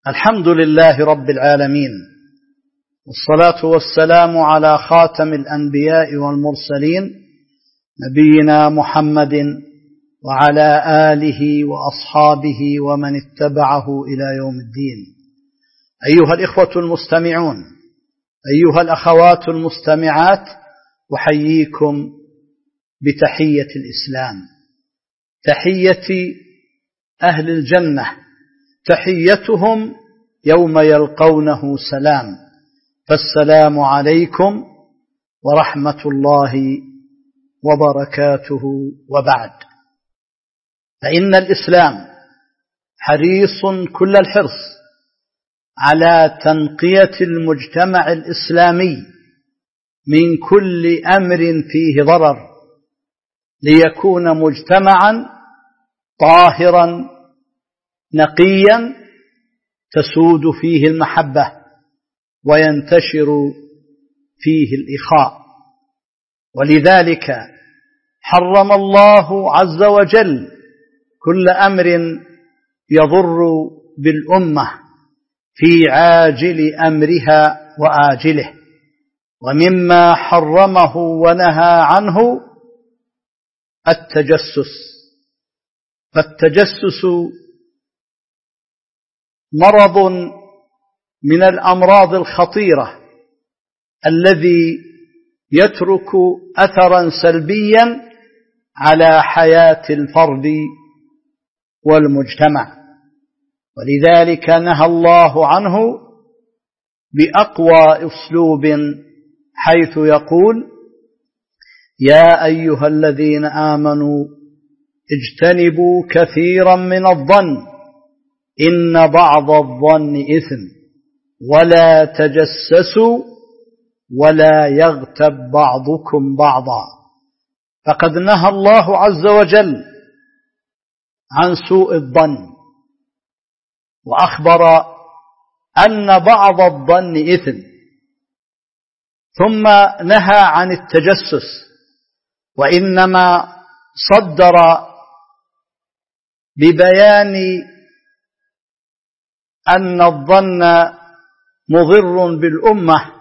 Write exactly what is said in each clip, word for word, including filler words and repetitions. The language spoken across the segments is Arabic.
الحمد لله رب العالمين، والصلاة والسلام على خاتم الأنبياء والمرسلين نبينا محمد وعلى آله وأصحابه ومن اتبعه إلى يوم الدين. أيها الإخوة المستمعون، أيها الأخوات المستمعات، أحييكم بتحية الإسلام، تحية أهل الجنة، تحيتهم يوم يلقونه سلام، فالسلام عليكم ورحمة الله وبركاته. وبعد، فإن الإسلام حريص كل الحرص على تنقية المجتمع الإسلامي من كل أمر فيه ضرر، ليكون مجتمعا طاهرا نقيا تسود فيه المحبة وينتشر فيه الإخاء. ولذلك حرم الله عز وجل كل أمر يضر بالأمة في عاجل أمرها وآجله. ومما حرمه ونهى عنه التجسس، فالتجسس مرض من الأمراض الخطيرة الذي يترك أثرا سلبيا على حياة الفرد والمجتمع، ولذلك نهى الله عنه بأقوى أسلوب، حيث يقول: يا أيها الذين آمنوا اجتنبوا كثيرا من الظن إن بعض الظن إثم ولا تجسسوا ولا يغتب بعضكم بعضا. فقد نهى الله عز وجل عن سوء الظن، وأخبر أن بعض الظن إثم، ثم نهى عن التجسس، وإنما صدر ببيان أن الظن مضر بالأمة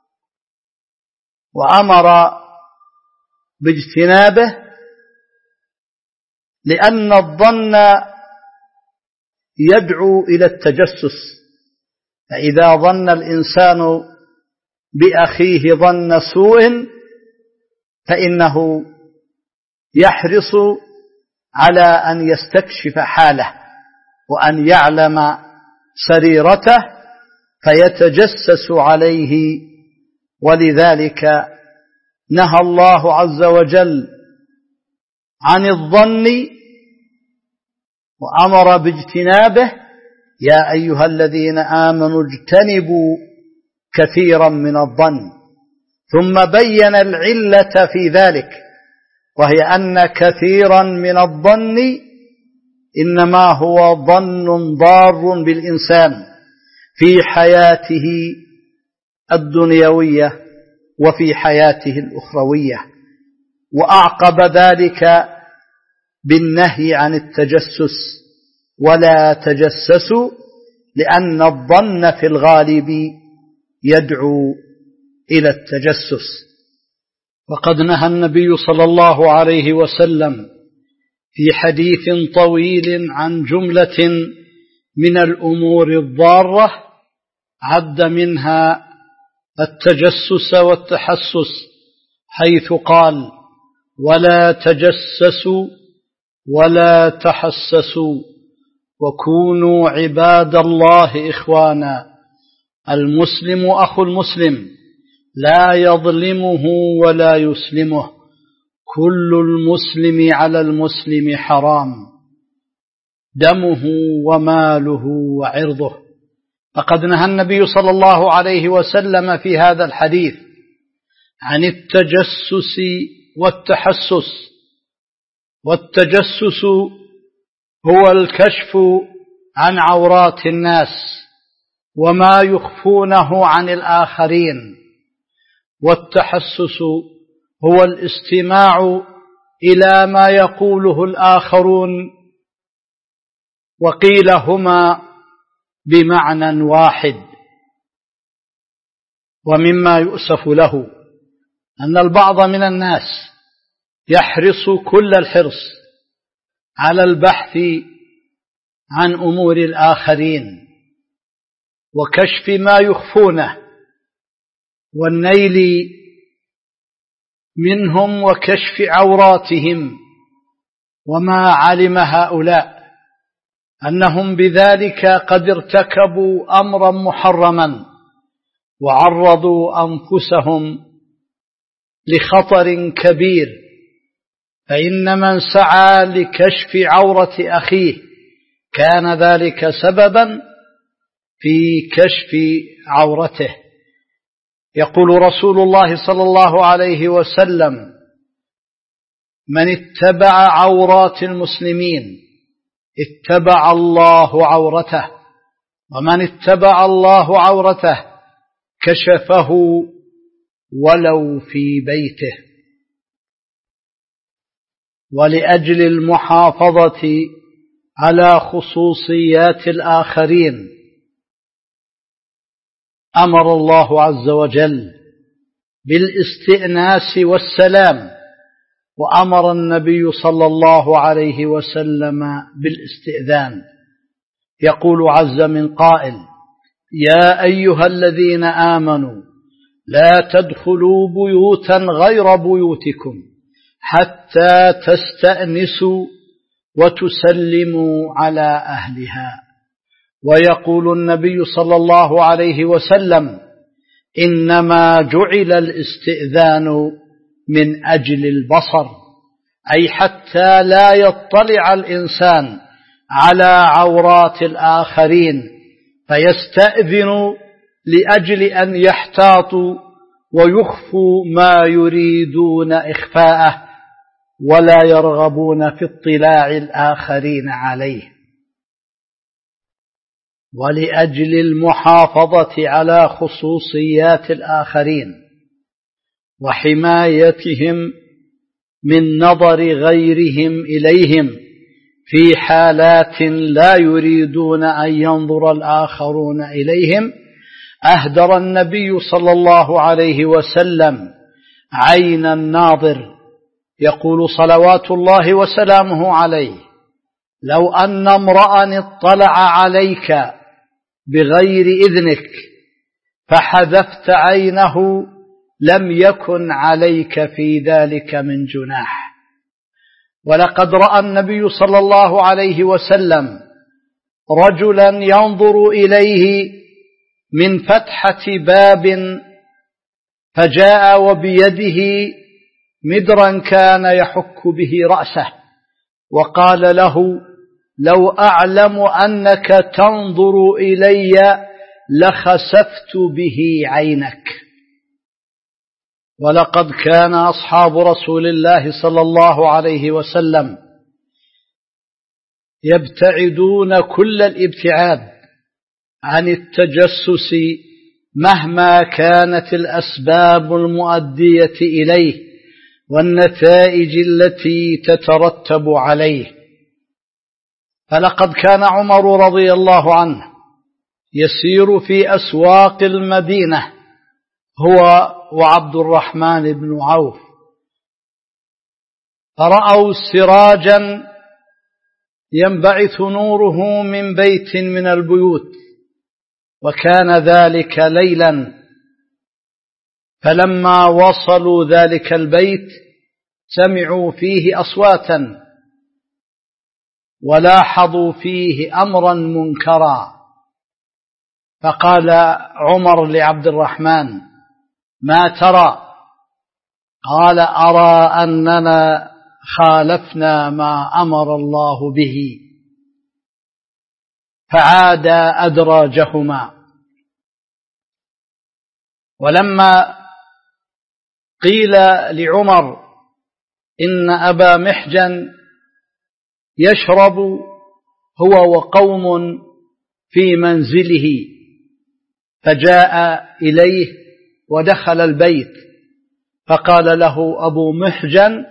وأمر باجتنابه، لأن الظن يدعو إلى التجسس. فإذا ظن الإنسان بأخيه ظن سوء فإنه يحرص على أن يستكشف حاله وأن يعلم سريرته فيتجسس عليه. ولذلك نهى الله عز وجل عن الظن وأمر باجتنابه: يا أيها الذين آمنوا اجتنبوا كثيرا من الظن. ثم بين العلة في ذلك، وهي أن كثيرا من الظن إنما هو ظن ضار بالإنسان في حياته الدنيوية وفي حياته الأخروية. وأعقب ذلك بالنهي عن التجسس: ولا تجسسوا، لأن الظن في الغالب يدعو إلى التجسس. وقد نهى النبي صلى الله عليه وسلم في حديث طويل عن جملة من الأمور الضارة، عد منها التجسس والتحسس، حيث قال: ولا تجسسوا ولا تحسسوا وكونوا عباد الله إخوانا. المسلم أخو المسلم لا يظلمه ولا يسلمه، كل المسلم على المسلم حرام، دمه وماله وعرضه. فقد نهى النبي صلى الله عليه وسلم في هذا الحديث عن التجسس والتحسس. والتجسس هو الكشف عن عورات الناس وما يخفونه عن الآخرين، والتحسس هو الاستماع إلى ما يقوله الآخرون، وقيل هما بمعنى واحد. ومما يؤسف له أن البعض من الناس يحرص كل الحرص على البحث عن أمور الآخرين وكشف ما يخفونه والنيل منهم وكشف عوراتهم، وما علم هؤلاء أنهم بذلك قد ارتكبوا أمرا محرما وعرضوا أنفسهم لخطر كبير، فإن من سعى لكشف عورة أخيه كان ذلك سببا في كشف عورته. يقول رسول الله صلى الله عليه وسلم: من اتبع عورات المسلمين اتبع الله عورته، ومن اتبع الله عورته كشفه ولو في بيته. ولأجل المحافظة على خصوصيات الآخرين أمر الله عز وجل بالاستئناس والسلام، وأمر النبي صلى الله عليه وسلم بالاستئذان. يقول عز من قائل: يا أيها الذين آمنوا لا تدخلوا بيوتا غير بيوتكم حتى تستأنسوا وتسلموا على أهلها. ويقول النبي صلى الله عليه وسلم: إنما جعل الاستئذان من أجل البصر، أي حتى لا يطلع الإنسان على عورات الآخرين فيستأذن لأجل أن يحتاطوا ويخفوا ما يريدون إخفاءه ولا يرغبون في اطلاع الآخرين عليه. ولأجل المحافظة على خصوصيات الآخرين وحمايتهم من نظر غيرهم إليهم في حالات لا يريدون أن ينظر الآخرون إليهم، أهدر النبي صلى الله عليه وسلم عين الناظر. يقول صلوات الله وسلامه عليه: لو أن امرأ اطلع عليك بغير إذنك فحذفت عينه لم يكن عليك في ذلك من جناح. ولقد رأى النبي صلى الله عليه وسلم رجلا ينظر إليه من فتحة باب، فجاء وبيده مدرا كان يحك به رأسه، وقال له: لو أعلم أنك تنظر إلي لخسفت به عينك. ولقد كان أصحاب رسول الله صلى الله عليه وسلم يبتعدون كل الابتعاد عن التجسس مهما كانت الأسباب المؤدية إليه والنتائج التي تترتب عليه. فلقد كان عمر رضي الله عنه يسير في أسواق المدينة هو وعبد الرحمن بن عوف، فرأوا سراجا ينبعث نوره من بيت من البيوت، وكان ذلك ليلا. فلما وصلوا ذلك البيت سمعوا فيه أصواتا ولاحظوا فيه أمرا منكرا، فقال عمر لعبد الرحمن: ما ترى؟ قال: أرى أننا خالفنا ما أمر الله به. فعاد أدراجهما. ولما قيل لعمر إن أبا محجن يشرب هو وقوم في منزله، فجاء إليه ودخل البيت، فقال له أبو محجن: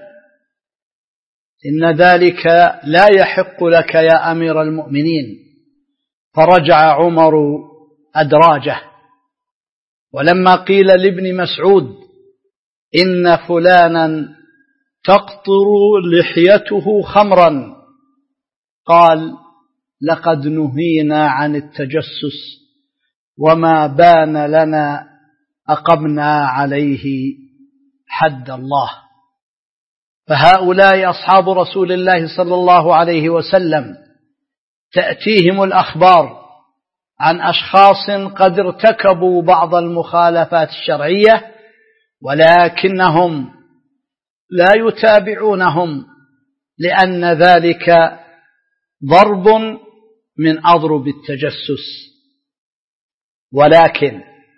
إن ذلك لا يحق لك يا أمير المؤمنين، فرجع عمر أدراجه. ولما قيل لابن مسعود إن فلانا تقطر لحيته خمرا قال لقد نهينا عن التجسس وما بان لنا أقمنا عليه حد الله. فهؤلاء أصحاب رسول الله صلى الله عليه وسلم تأتيهم الأخبار عن أشخاص قد ارتكبوا بعض المخالفات الشرعية ولكنهم لا يتابعونهم لأن ذلك ضرب من أضرب التجسس. ولكن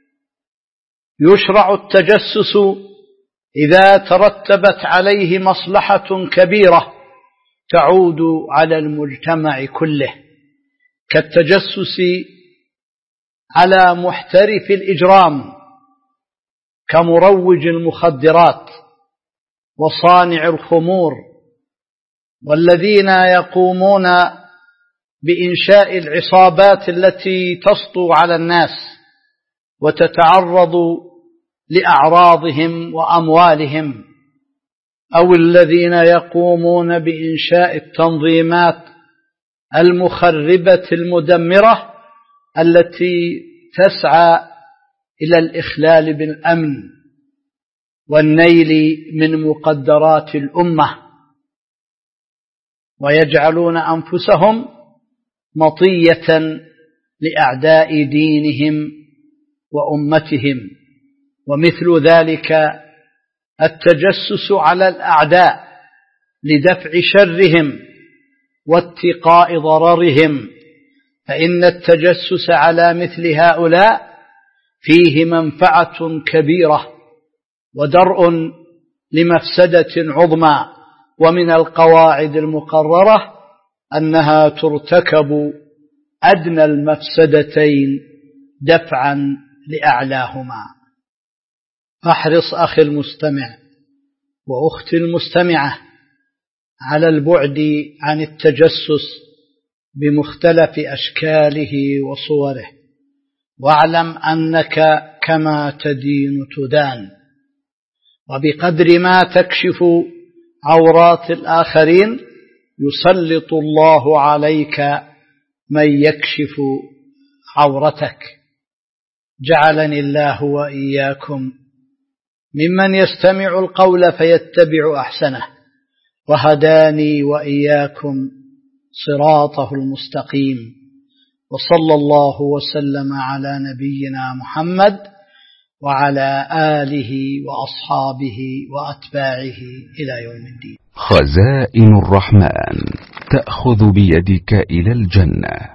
يشرع التجسس إذا ترتبت عليه مصلحة كبيرة تعود على المجتمع كله، كالتجسس على محترف الإجرام كمروج المخدرات وصانع الخمور والذين يقومون بإنشاء العصابات التي تسطو على الناس وتتعرض لأعراضهم وأموالهم، أو الذين يقومون بإنشاء التنظيمات المخربة المدمرة التي تسعى إلى الإخلال بالأمن والنيل من مقدرات الأمة، ويجعلون أنفسهم مطية لأعداء دينهم وأمتهم. ومثل ذلك التجسس على الأعداء لدفع شرهم واتقاء ضررهم، فإن التجسس على مثل هؤلاء فيه منفعة كبيرة ودرء لمفسدة عظمى. ومن القواعد المقررة أنها ترتكب أدنى المفسدتين دفعا لأعلاهما. فاحرص أخي المستمع وأختي المستمعة على البعد عن التجسس بمختلف أشكاله وصوره، واعلم أنك كما تدين تدان، وبقدر ما تكشف عورات الآخرين يسلط الله عليك من يكشف عورتك. جعلني الله وإياكم ممن يستمع القول فيتبع أحسنه، وهداني وإياكم صراطه المستقيم. وصلى الله وسلم على نبينا محمد وعلى آله وأصحابه وأتباعه إلى يوم الدين. خزائن الرحمن تأخذ بيدك إلى الجنة.